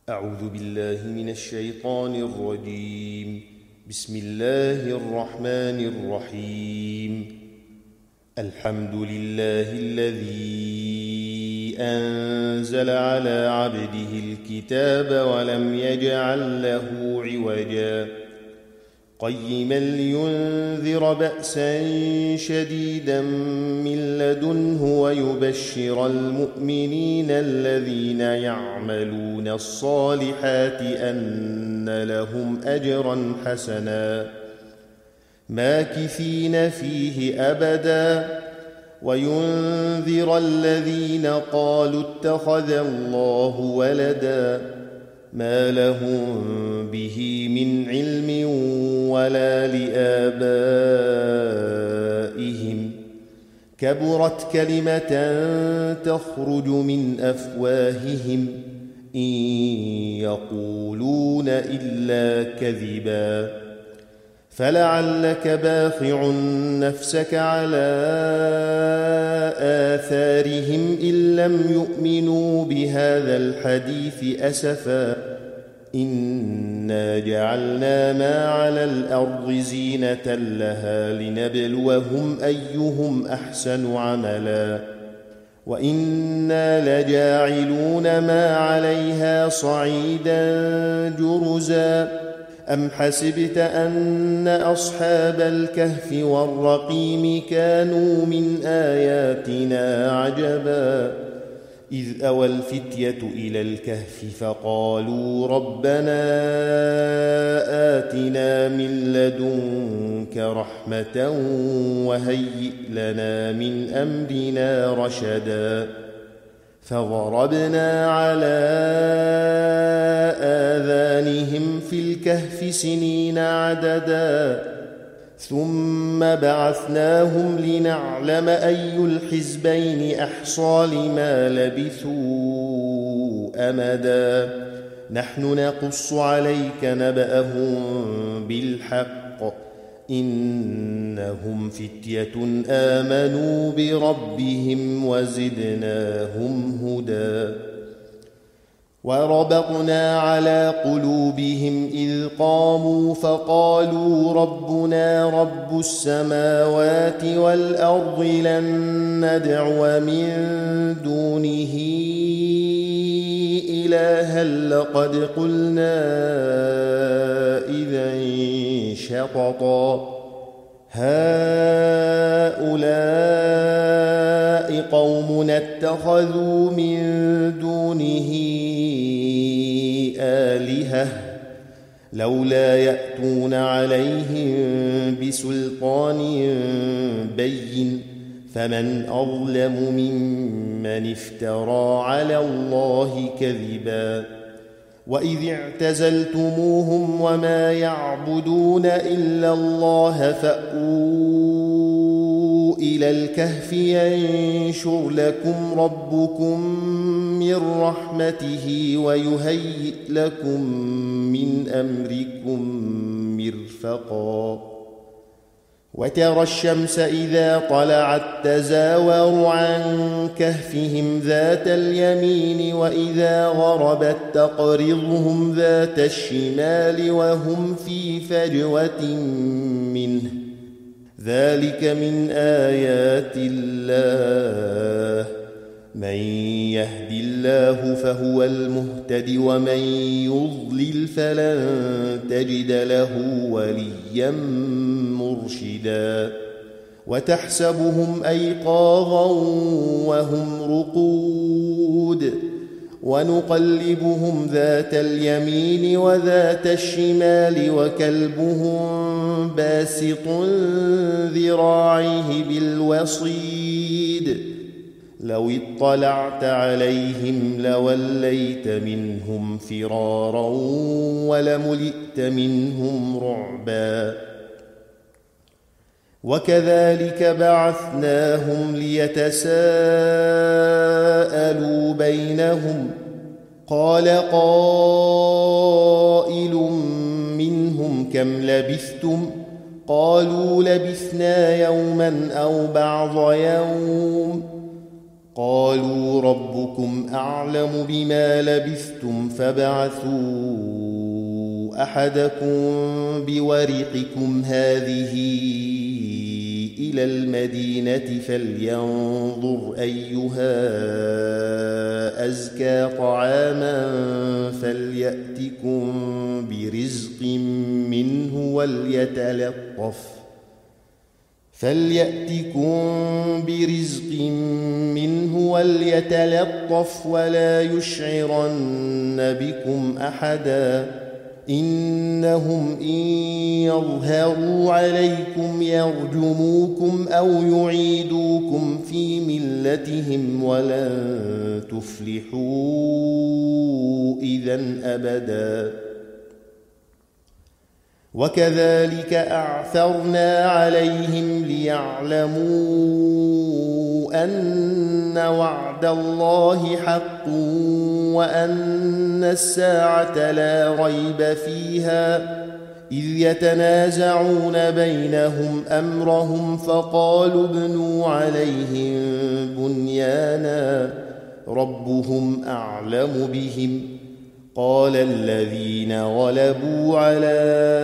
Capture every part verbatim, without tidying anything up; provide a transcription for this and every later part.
أعوذ بالله من الشيطان الرجيم. بسم الله الرحمن الرحيم. الحمد لله الذي أنزل على عبده الكتاب ولم يجعل له عوجا قيما لينذر بأسا شديدا من لدنه ويبشر المؤمنين الذين يعملون الصالحات أن لهم أجرا حسنا ماكثين فيه أبدا وينذر الذين قالوا اتخذ الله ولدا ما لهم به من علم ولا لآبائهم كبرت كلمة تخرج من أفواههم إن يقولون إلا كذبا فلعلك باخع نفسك على آثارهم إن لم يؤمنوا بهذا الحديث أسفا إنا جعلنا ما على الأرض زينة لها لنبلوهم أيهم أحسن عملا وإنا لجاعلون ما عليها صعيدا جرزا أم حسبت أن أصحاب الكهف والرقيم كانوا من آياتنا عجبا إذ أوى الفتية إلى الكهف فقالوا ربنا آتنا من لدنك رحمة وهيئ لنا من أمرنا رشدا فضربنا على آذانهم في الكهف سنين عددا ثم بعثناهم لنعلم أي الحزبين أحصى لما لبثوا أمدا نحن نقص عليك نبأهم بالحق إنهم فتية آمنوا بربهم وزدناهم هدى وربطنا على قلوبهم إذ قاموا فقالوا ربنا رب السماوات والأرض لن ندعو من دونه إلها لقد قلنا إذا شططا هؤلاء قومنا اتخذوا من دونه آلهة لولا يأتون عليهم بسلطان بين فمن أظلم ممن افترى على الله كذبا وإذ اعتزلتموهم وما يعبدون إلا الله فأووا إلى الكهف ينشر لكم ربكم من رحمته ويهيئ لكم من أمركم مرفقا وترى الشمس إذا طلعت تزاور عن كهفهم ذات اليمين وإذا غربت تقرضهم ذات الشمال وهم في فجوة منه ذلك من آيات الله من يهد الله فهو المهتد ومن يضلل فلن تجد له وليا مرشدا وتحسبهم أيقاظا وهم رقود ونقلبهم ذات اليمين وذات الشمال وكلبهم باسط ذراعيه بالوصيد لو اطلعت عليهم لوليت منهم فرارا ولملئت منهم رعبا وكذلك بعثناهم ليتساءلوا بينهم قال قائل منهم كم لبثتم قالوا لبثنا يوما أو بعض يوم قالوا ربكم أعلم بما لبثتم فابعثوا أحدكم بورقكم هذه إلى المدينة فلينظر أيها أزكى طعاما فليأتكم برزق منه وليتلطف فليأتكم برزق منه وليتلطف ولا يشعرن بكم أحدا إنهم إن يظهروا عليكم يرجموكم أو يعيدوكم في ملتهم ولن تفلحوا إذن أبدا وكذلك أعثرنا عليهم ليعلموا أن وعد الله حق وأن الساعة لا ريب فيها إذ يتنازعون بينهم أمرهم فقالوا ابنوا عليهم بنيانا ربهم أعلم بهم قال الذين غلبوا على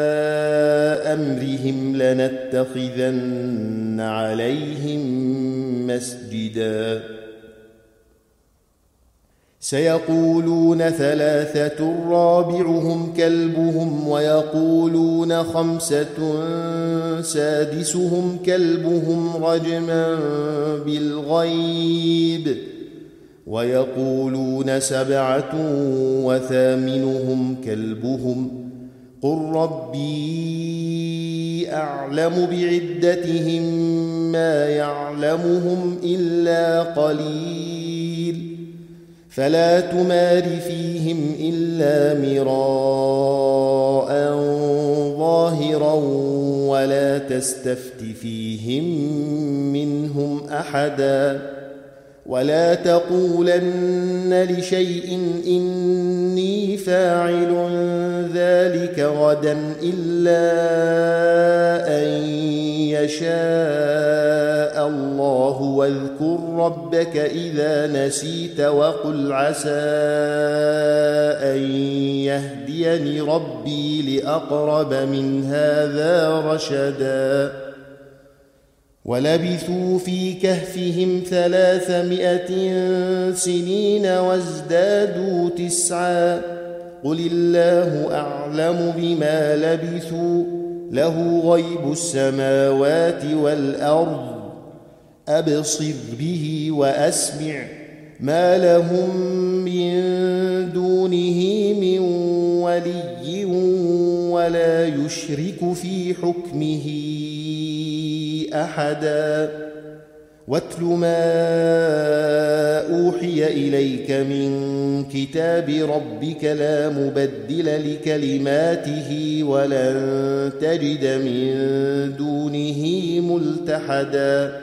أمرهم لنتخذن عليهم مسجدا سيقولون ثلاثة رابعهم كلبهم ويقولون خمسة سادسهم كلبهم رجما بالغيب ويقولون سبعة وثامنهم كلبهم قل ربي أعلم بعدتهم ما يعلمهم إلا قليل فلا تمار فيهم إلا مراء ظاهرا ولا تستفت فيهم منهم أحدا ولا تقولن لشيء إني فاعل ذلك غدا إلا أن يشاء الله واذكر ربك إذا نسيت وقل عسى أن يهديني ربي لأقرب من هذا رشدا ولبثوا في كهفهم ثلاثمائة سنين وازدادوا تسعا قل الله أعلم بما لبثوا له غيب السماوات والأرض أبصر به وأسمع ما لهم من دونه من ولي ولا يشرك في حكمه أحدا واتل ما أوحي إليك من كتاب ربك لا مبدل لكلماته ولن تجد من دونه ملتحدا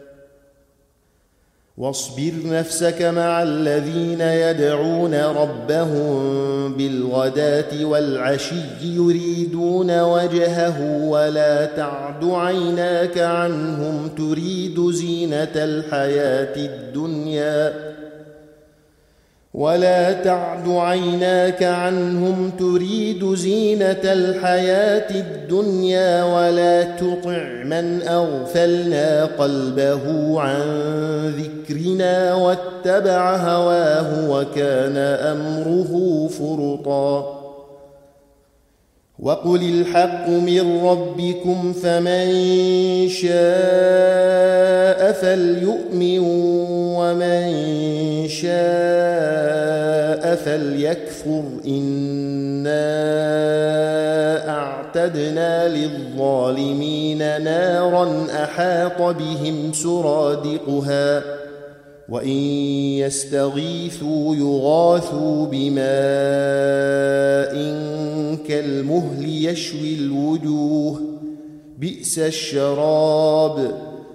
واصبر نفسك مع الذين يدعون ربهم بالغداة والعشي يريدون وجهه ولا تعد عيناك عنهم تريد زينة الحياة الدنيا ولا تعد عيناك عنهم تريد زينة الحياة الدنيا ولا تطع من أغفلنا قلبه عن ذكرنا واتبع هواه وكان أمره فرطا وقل الحق من ربكم فمن شاء فليؤمن ومن شاء فليكفر إنا أعتدنا للظالمين نارا أحاط بهم سرادقها وإن يستغيثوا يغاثوا بماء كالمهل يشوي الوجوه بئس الشراب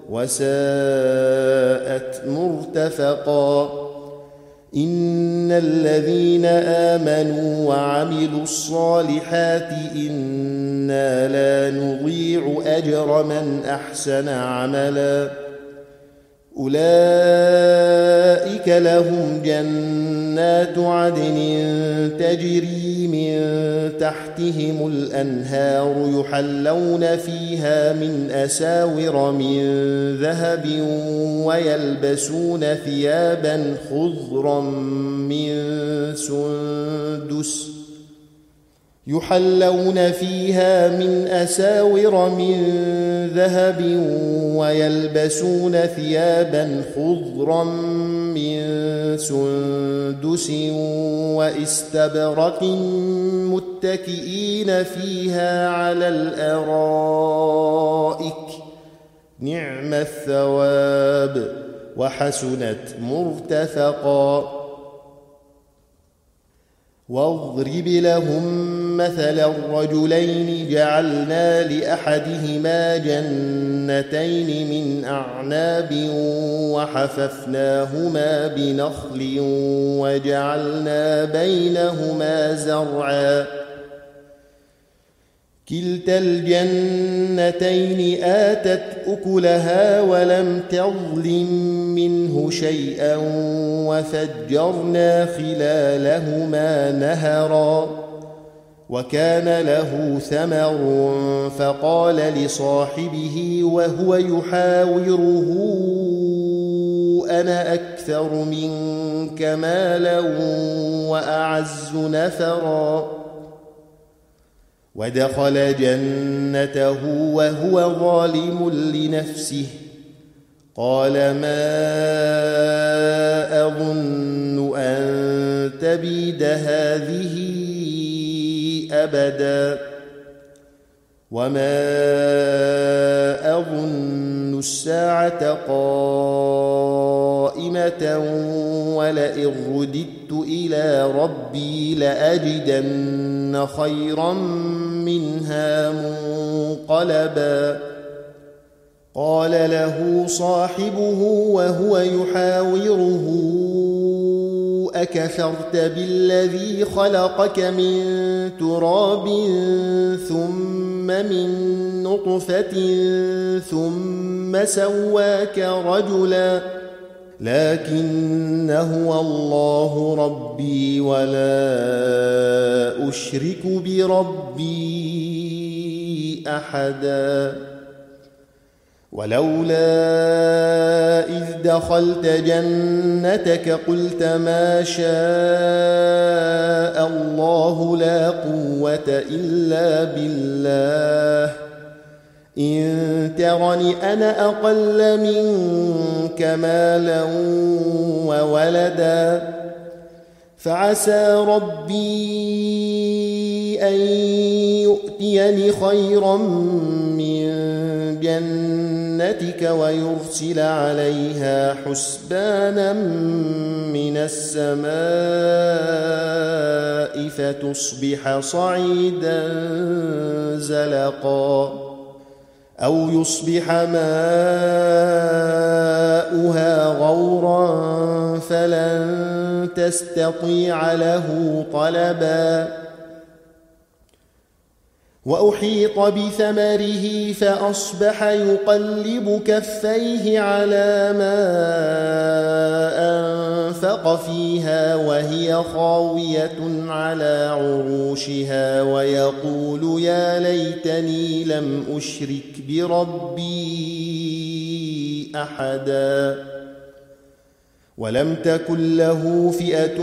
وساءت مرتفقا إن الذين آمنوا وعملوا الصالحات إنا لا نضيع أجر من أحسن عملا أولئك لهم جنات عدن تجري من تحتهم الأنهار يحلون فيها من أساور من ذهب ويلبسون ثيابا خضرا من سندس يحلون فيها من أساور من ذهب ويلبسون ثيابا خضرا من سندس واستبرق متكئين فيها على الأرائك نعم الثواب وحسنت مرتفقا. واضرب لهم مثل الرجلين جعلنا لأحدهما جنتين من أعناب وحففناهما بنخل وجعلنا بينهما زرعا كلتا الجنتين آتت أكلها ولم تظلم منه شيئا وفجرنا خلالهما نهرا وكان له ثمر فقال لصاحبه وهو يحاوره أنا أكثر منك مالا وأعز نفرا ودخل جنته وهو ظالم لنفسه قال ما أظن أن تبيد هذه أبدا وما أظن الساعة قائمة ولئن رددت إلى ربي لأجدن خيرا منها منقلبا قال له صاحبه وهو يحاوره أكفرت بالذي خلقك من تراب ثم من نطفة ثم سواك رجلا لكن هو الله ربي ولا أشرك بربي أحدا ولولا إذ دخلت جنتك قلت ما شاء الله لا قوة إلا بالله إن ترني أنا أقل منك مالا وولدا فعسى ربي أن يؤتيني خيرا من جنتك ويرسل عليها حسبانا من السماء فتصبح صعيدا زلقا أو يصبح ماؤها غورا فلن تستطيع له طلبا وأحيط بثمره فأصبح يقلب كفيه على ما أنفق فيها وهي خاوية على عروشها ويقول يا ليتني لم أشرك بربي أحدا ولم تكن له فئة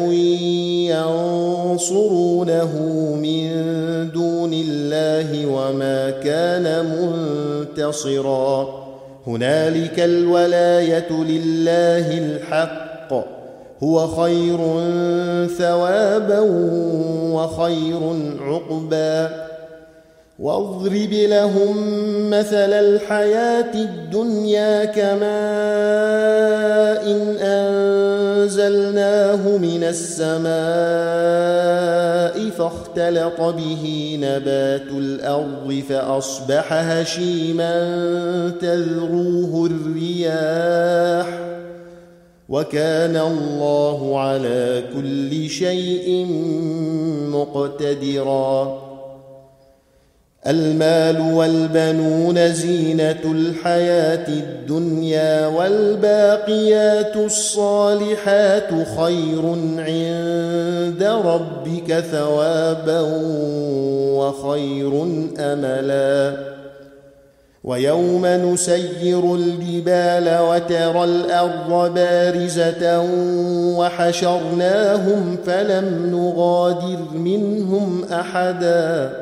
ينصرونه من دون الله وما كان منتصرا هنالك الولاية لله الحق هو خير ثوابا وخير عقبا واضرب لهم مثل الحياة الدنيا كماء إن أنزلناه من السماء فاختلط به نبات الأرض فأصبح هشيما تذروه الرياح وكان الله على كل شيء مقتدرا المال والبنون زينة الحياة الدنيا والباقيات الصالحات خير عند ربك ثوابا وخير أملا ويوم نسير الجبال وترى الأرض بارزة وحشرناهم فلم نغادر منهم أحدا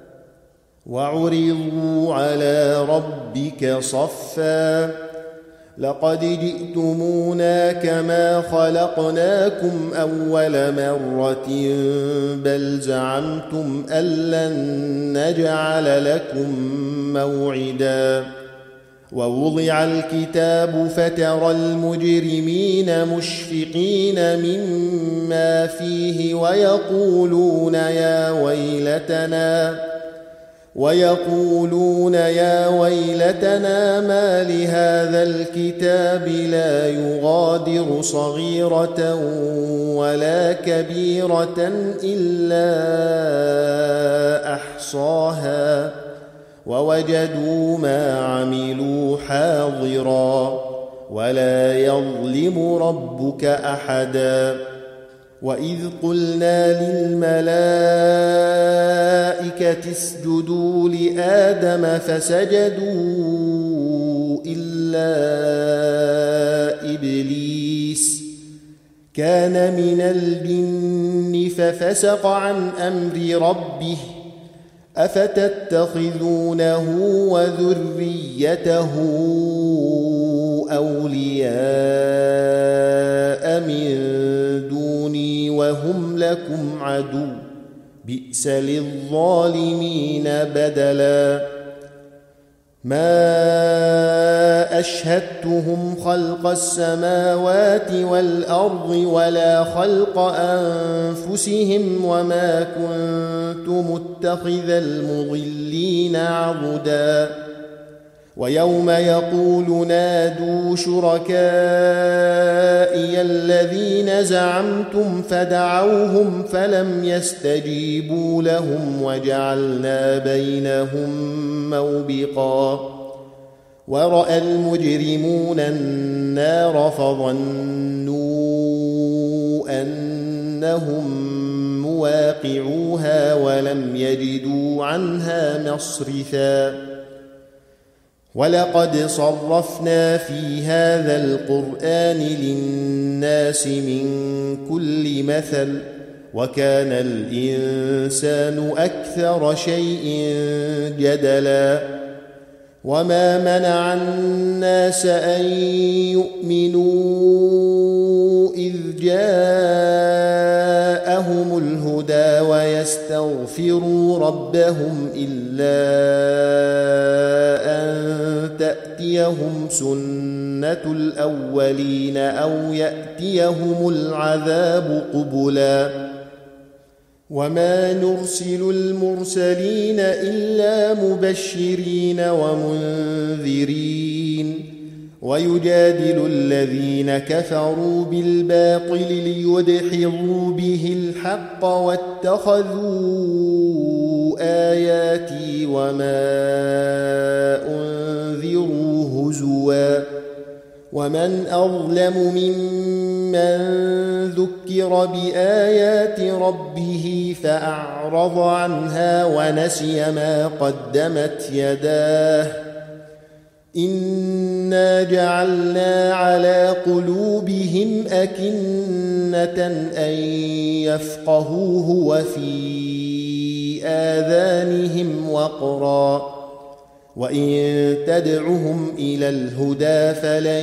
وعرضوا على ربك صفا لقد جئتمونا كما خلقناكم أول مرة بل زعمتم أن لن نجعل لكم موعدا ووضع الكتاب فترى المجرمين مشفقين مما فيه ويقولون يا ويلتنا ويقولون يا ويلتنا ما لهذا الكتاب لا يغادر صغيرة ولا كبيرة إلا أحصاها ووجدوا ما عملوا حاضرا ولا يظلم ربك أحدا وإذ قلنا للملائكة اسجدوا لآدم فسجدوا إلا إبليس كان من الجن ففسق عن أمر ربه أفتتخذونه وذريته أولياء من دوني وهم لكم عدو بئس للظالمين بدلا ما أشهدتهم خلق السماوات والأرض ولا خلق أنفسهم وما كنت متخذ المضلين عضدا ويوم يقول نادوا شركائي الذين زعمتم فدعوهم فلم يستجيبوا لهم وجعلنا بينهم موبقا ورأى المجرمون النار فظنوا أنهم مواقعوها ولم يجدوا عنها مصرفا ولقد صرفنا في هذا القرآن للناس من كل مثل وكان الإنسان أكثر شيء جدلا وما منع الناس أن يؤمنوا إذ جاءهم الهدى ويستغفروا ربهم إلا أن تأتيهم سنة الأولين أو يأتيهم العذاب قبلا وما نرسل المرسلين إلا مبشرين ومنذرين ويجادل الذين كفروا بالباطل ليدحضوا به الحق واتخذوا آياتي وما أنذروا هزوا ومن أظلم ممن ذكر بآيات ربه فأعرض عنها ونسي ما قدمت يداه إنا جعلنا على قلوبهم أكنة أن يفقهوه وفي آذانهم وقرا وإن تدعهم إلى الهدى فلن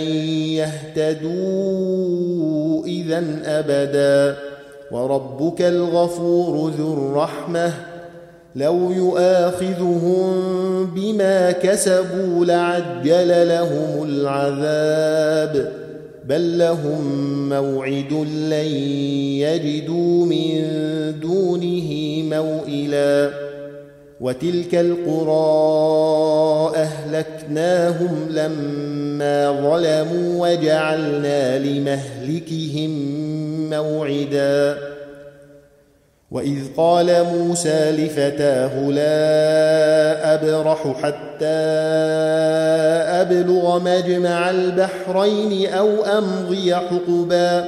يهتدوا إذن أبدا وربك الغفور ذو الرحمة لو يؤاخذهم بما كسبوا لعجل لهم العذاب بل لهم موعد لن يجدوا من دونه موئلا وتلك القرى أهلكناهم لما ظلموا وجعلنا لمهلكهم موعدا وإذ قال موسى لفتاه لا أبرح حتى أبلغ مجمع البحرين أو أمضي حقبا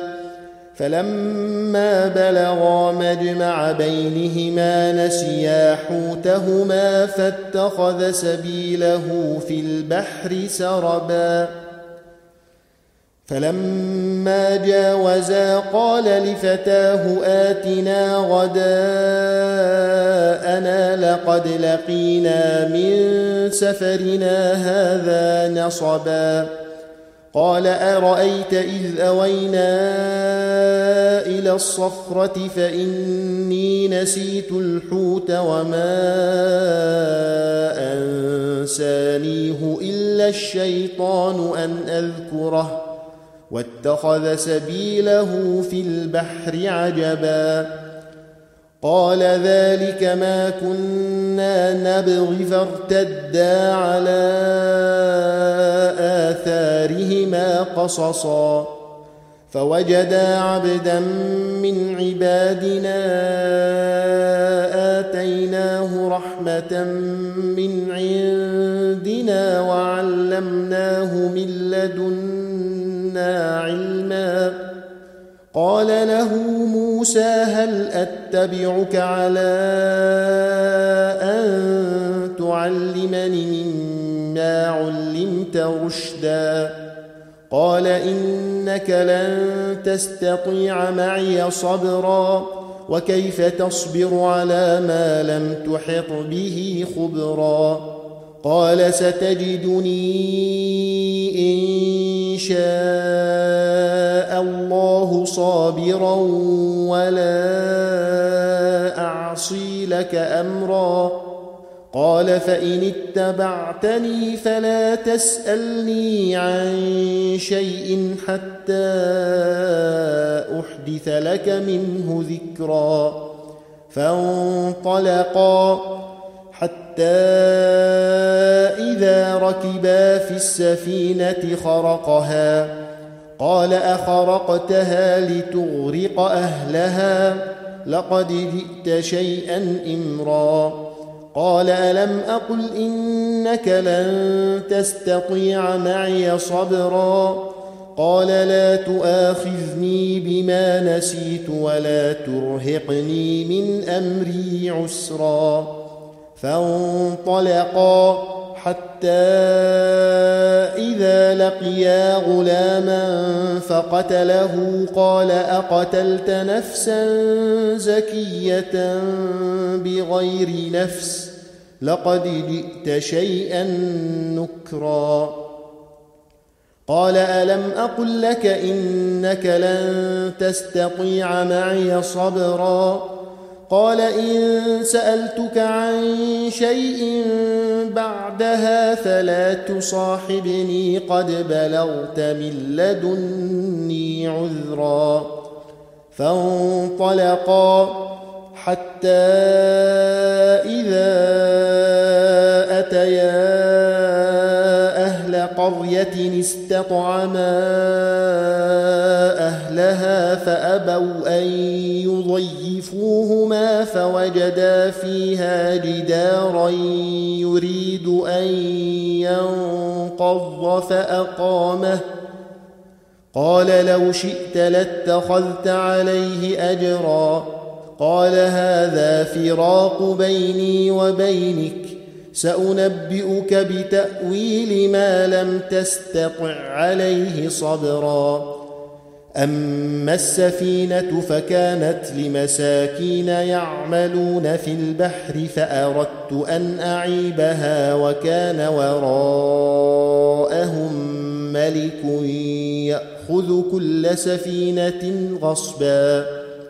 فلما بلغا مجمع بينهما نسيا حوتهما فاتخذ سبيله في البحر سربا فلما جاوزا قال لفتاه آتنا غداءنا لقد لقينا من سفرنا هذا نصبا قال أرأيت إذ أوينا إلى الصخرة فإني نسيت الحوت وما أنسانيه إلا الشيطان أن أذكره واتخذ سبيله في البحر عجبا قال ذلك ما كنا نبغي فارتدا على آثارهما قصصا فوجدا عبدا من عبادنا آتيناه رحمة من عندنا وعلمناه من لدنا علما قال له موسى هل أتبعك على أن تعلمني مما علمت رشدا قال إنك لن تستطيع معي صبرا وكيف تصبر على ما لم تحط به خبرا قال ستجدني إن شاء الله صابرا ولا أعصي لك أمرا قال فإن اتبعتني فلا تسألني عن شيء حتى أحدث لك منه ذكرا فانطلقا حتى إذا ركبا في السفينة خرقها قال أخرقتها لتغرق أهلها لقد جئت شيئا إمرا قال ألم أقل إنك لن تستطيع معي صبرا قال لا تؤاخذني بما نسيت ولا ترهقني من أمري عسرا فانطلقا حتى إذا لقيا غلاما فقتله قال أقتلت نفسا زكية بغير نفس لقد جئت شيئا نكرا قال ألم أقل لك إنك لن تستطيع معي صبرا قال إن سألتك عن شيء بعدها فلا تصاحبني قد بلغت من لدني عذرا فانطلقا حتى إذا أتيا أهل قرية استطعما أهلها فأبوا أن يضيفوهما فوجدا فيها جدارا يريد أن ينقض فأقامه قال لو شئت لاتخذت عليه أجرا قال هذا فراق بيني وبينك سأنبئك بتأويل ما لم تستطع عليه صبرا أما السفينة فكانت لمساكين يعملون في البحر فأردت أن أعيبها وكان وراءهم ملك يأخذ كل سفينة غصبا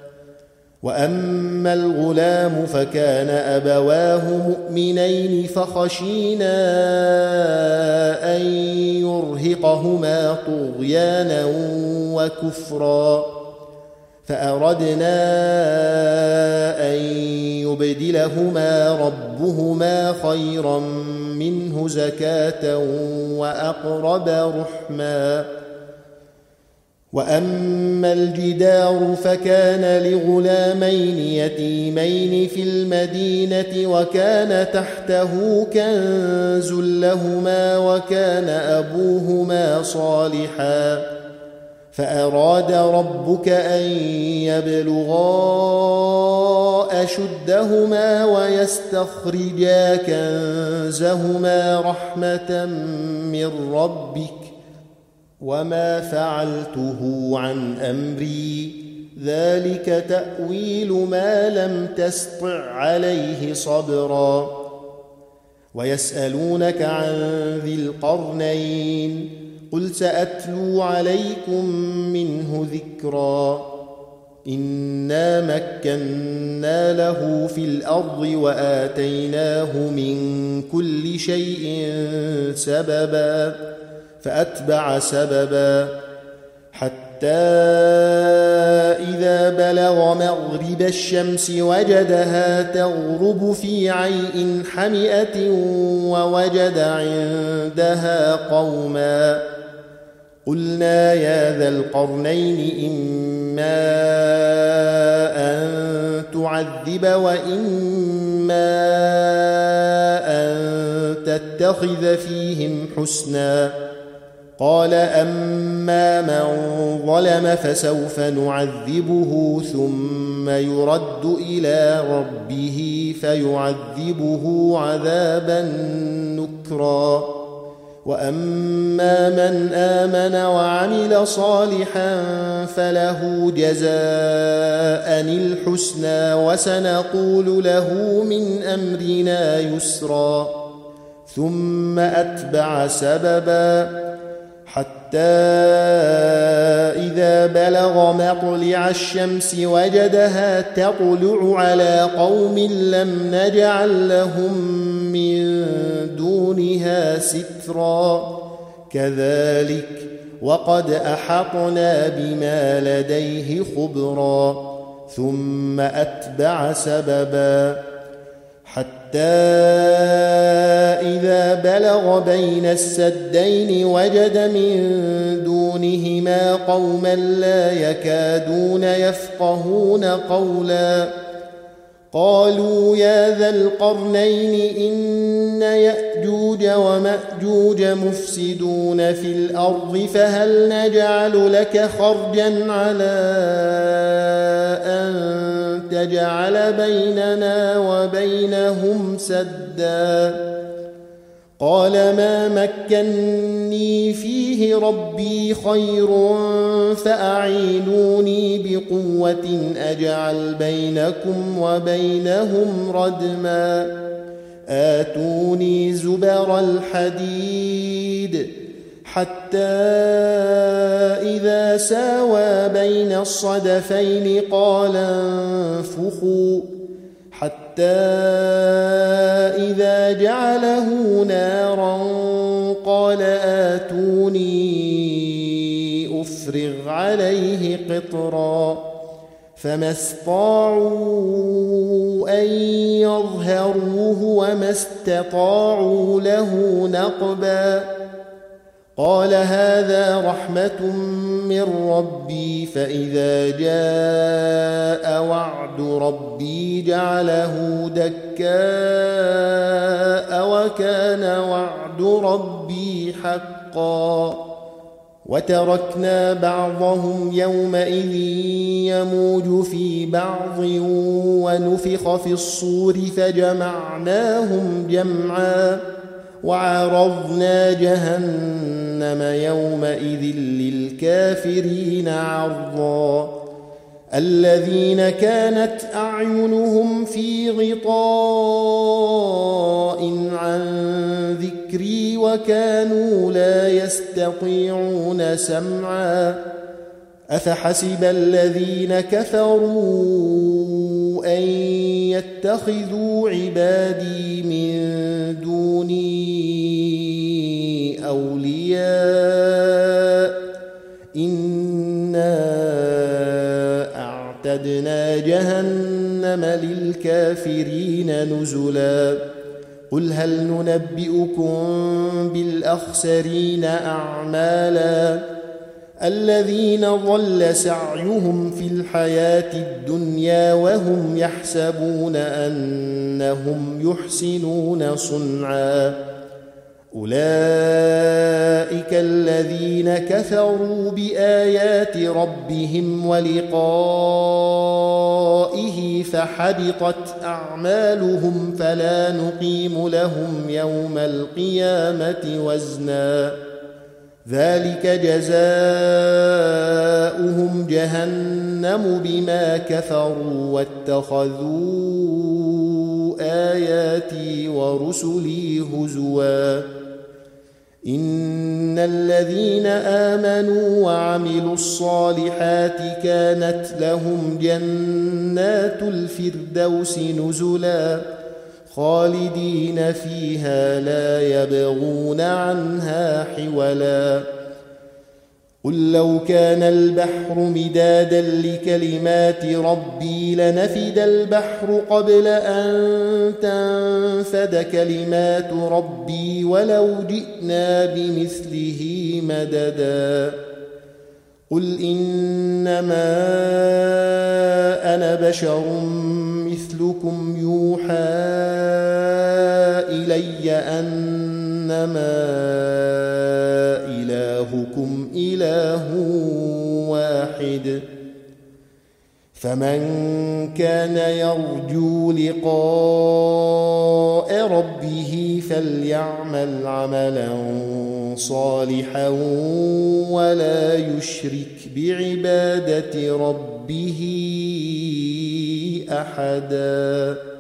وأما الغلام فكان أبواه مؤمنين فخشينا أن يرهقهما طغيانا وكفرا فأردنا أن يبدلهما ربهما خيرا منه زكاة وأقرب رحما وأما الجدار فكان لغلامين يتيمين في المدينة وكان تحته كنز لهما وكان أبوهما صالحا فأراد ربك أن يبلغا أشدهما ويستخرجا كنزهما رحمة من ربك وما فعلته عن أمري ذلك تأويل ما لم تسطع عليه صبرا ويسألونك عن ذي القرنين قل سأتلو عليكم منه ذكرا إنا مكنا له في الأرض وآتيناه من كل شيء سببا فأتبع سببا حتى إذا بلغ مغرب الشمس وجدها تغرب في عين حمئة ووجد عندها قوما قلنا يا ذا القرنين إما أن تعذب وإما أن تتخذ فيهم حسنا قال أما من ظلم فسوف نعذبه ثم يرد إلى ربه فيعذبه عذابا نكرا وأما من آمن وعمل صالحا فله جزاء الحسنى وسنقول له من أمرنا يسرا ثم أتبع سببا حتى إذا بلغ مطلع الشمس وجدها تطلع على قوم لم نجعل لهم من دونها سترا كذلك وقد أحطنا بما لديه خبرا ثم أتبع سببا حتى إذا بلغ بين السدين وجد من دونهما قوما لا يكادون يفقهون قولا قالوا يا ذا القرنين إن يأجوج ومأجوج مفسدون في الأرض فهل نجعل لك خرجا على أن تجعل بيننا وبينهم سدا قال ما مكني فيه ربي خير فأعينوني بقوة أجعل بينكم وبينهم ردما آتوني زبر الحديد حتى إذا ساوى بين الصدفين قال انفخوا حتى إذا جعله نارا قال آتوني أفرغ عليه قطرا فما استطاعوا أن يظهروه وما استطاعوا له نقبا قال هذا رحمة من ربي فإذا جاء وعد ربي جعله دكاء وكان وعد ربي حقا وتركنا بعضهم يومئذ يموج في بعض ونفخ في الصور فجمعناهم جمعا وعرضنا جهنم يومئذ للكافرين عرضا الذين كانت أعينهم في غطاء عن ذكري وكانوا لا يستطيعون سمعا أفحسب الذين كفروا أن يتخذوا عبادي من دوني أولياء إنا أعتدنا جهنم للكافرين نزلا قل هل ننبئكم بالأخسرين أعمالا الذين ضل سعيهم في الحياة الدنيا وهم يحسبون أنهم يحسنون صنعا أولئك الذين كفروا بآيات ربهم ولقائه فحبطت أعمالهم فلا نقيم لهم يوم القيامة وزنا ذلك جزاؤهم جهنم بما كفروا واتخذوا آياتي ورسلي هزوا إن الذين آمنوا وعملوا الصالحات كانت لهم جنات الفردوس نزلا خالدين فيها لا يبغون عنها حولا قل لو كان البحر مدادا لكلمات ربي لنفد البحر قبل أن تنفد كلمات ربي ولو جئنا بمثله مددا قل إنما أنا بشر مثلكم يوحى إلي أنما إلهكم إله واحد فمن كان يرجو لقاء ربه فليعمل عملا صالحا ولا يشرك بعبادة ربه أحدا.